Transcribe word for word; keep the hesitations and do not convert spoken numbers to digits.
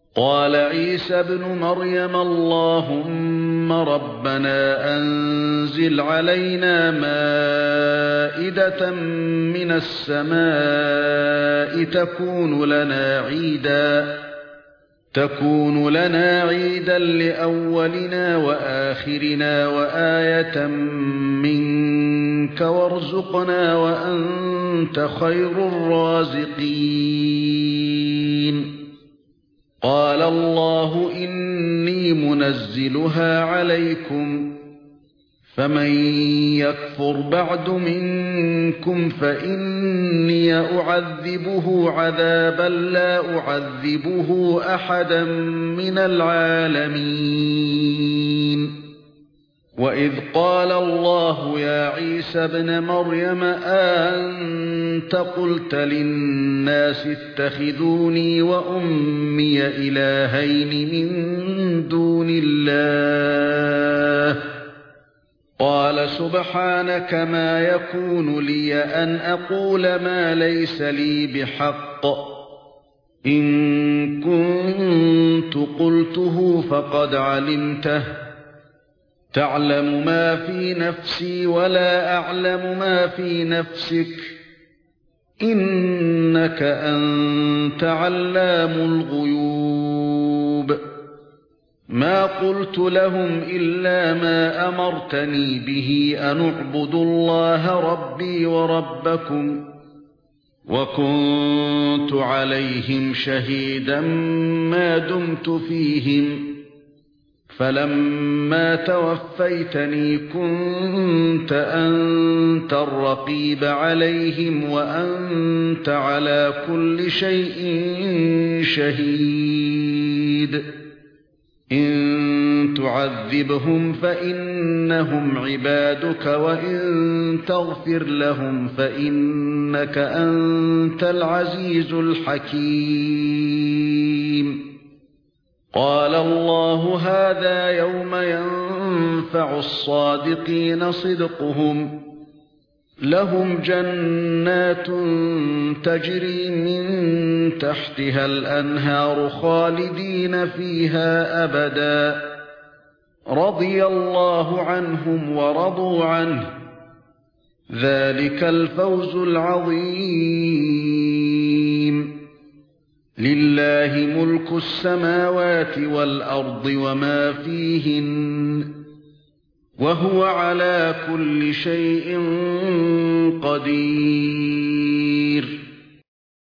قال عيسى ابن مريم اللهم ربنا أنزل علينا مائدة من السماء تكون لنا عيدا تكون لنا عيدا لأولنا وآخرنا وآية منك وارزقنا وأنت خير الرازقين. قال الله إني منزلها عليكم فمن يكفر بعد منكم فإني أعذبه عذابا لا أعذبه أحدا من العالمين. وإذ قال الله يا عيسى ابن مريم أأنت قلت للناس اتخذوني وأمي إلهين من دون الله قال سبحانك ما يكون لي أن أقول ما ليس لي بحق إن كنت قلته فقد علمته تعلم ما في نفسي ولا أعلم ما في نفسك إنك أنت علام الغيوب. ما قلت لهم إلا ما أمرتني به أن اعبدوا الله ربي وربكم وكنت عليهم شهيدا ما دمت فيهم فلما توفيتني كنت أنت الرقيب عليهم وأنت على كل شيء شهيد. إن تعذبهم فإنهم عبادك وإن تغفر لهم فإنك أنت العزيز الحكيم. قال الله هذا يوم ينفع الصادقين صدقهم لهم جنات تجري من تحتها الأنهار خالدين فيها أبدا رضي الله عنهم ورضوا عنه ذلك الفوز العظيم. لله ملك السماوات والأرض وما فيهن وهو على كل شيء قدير.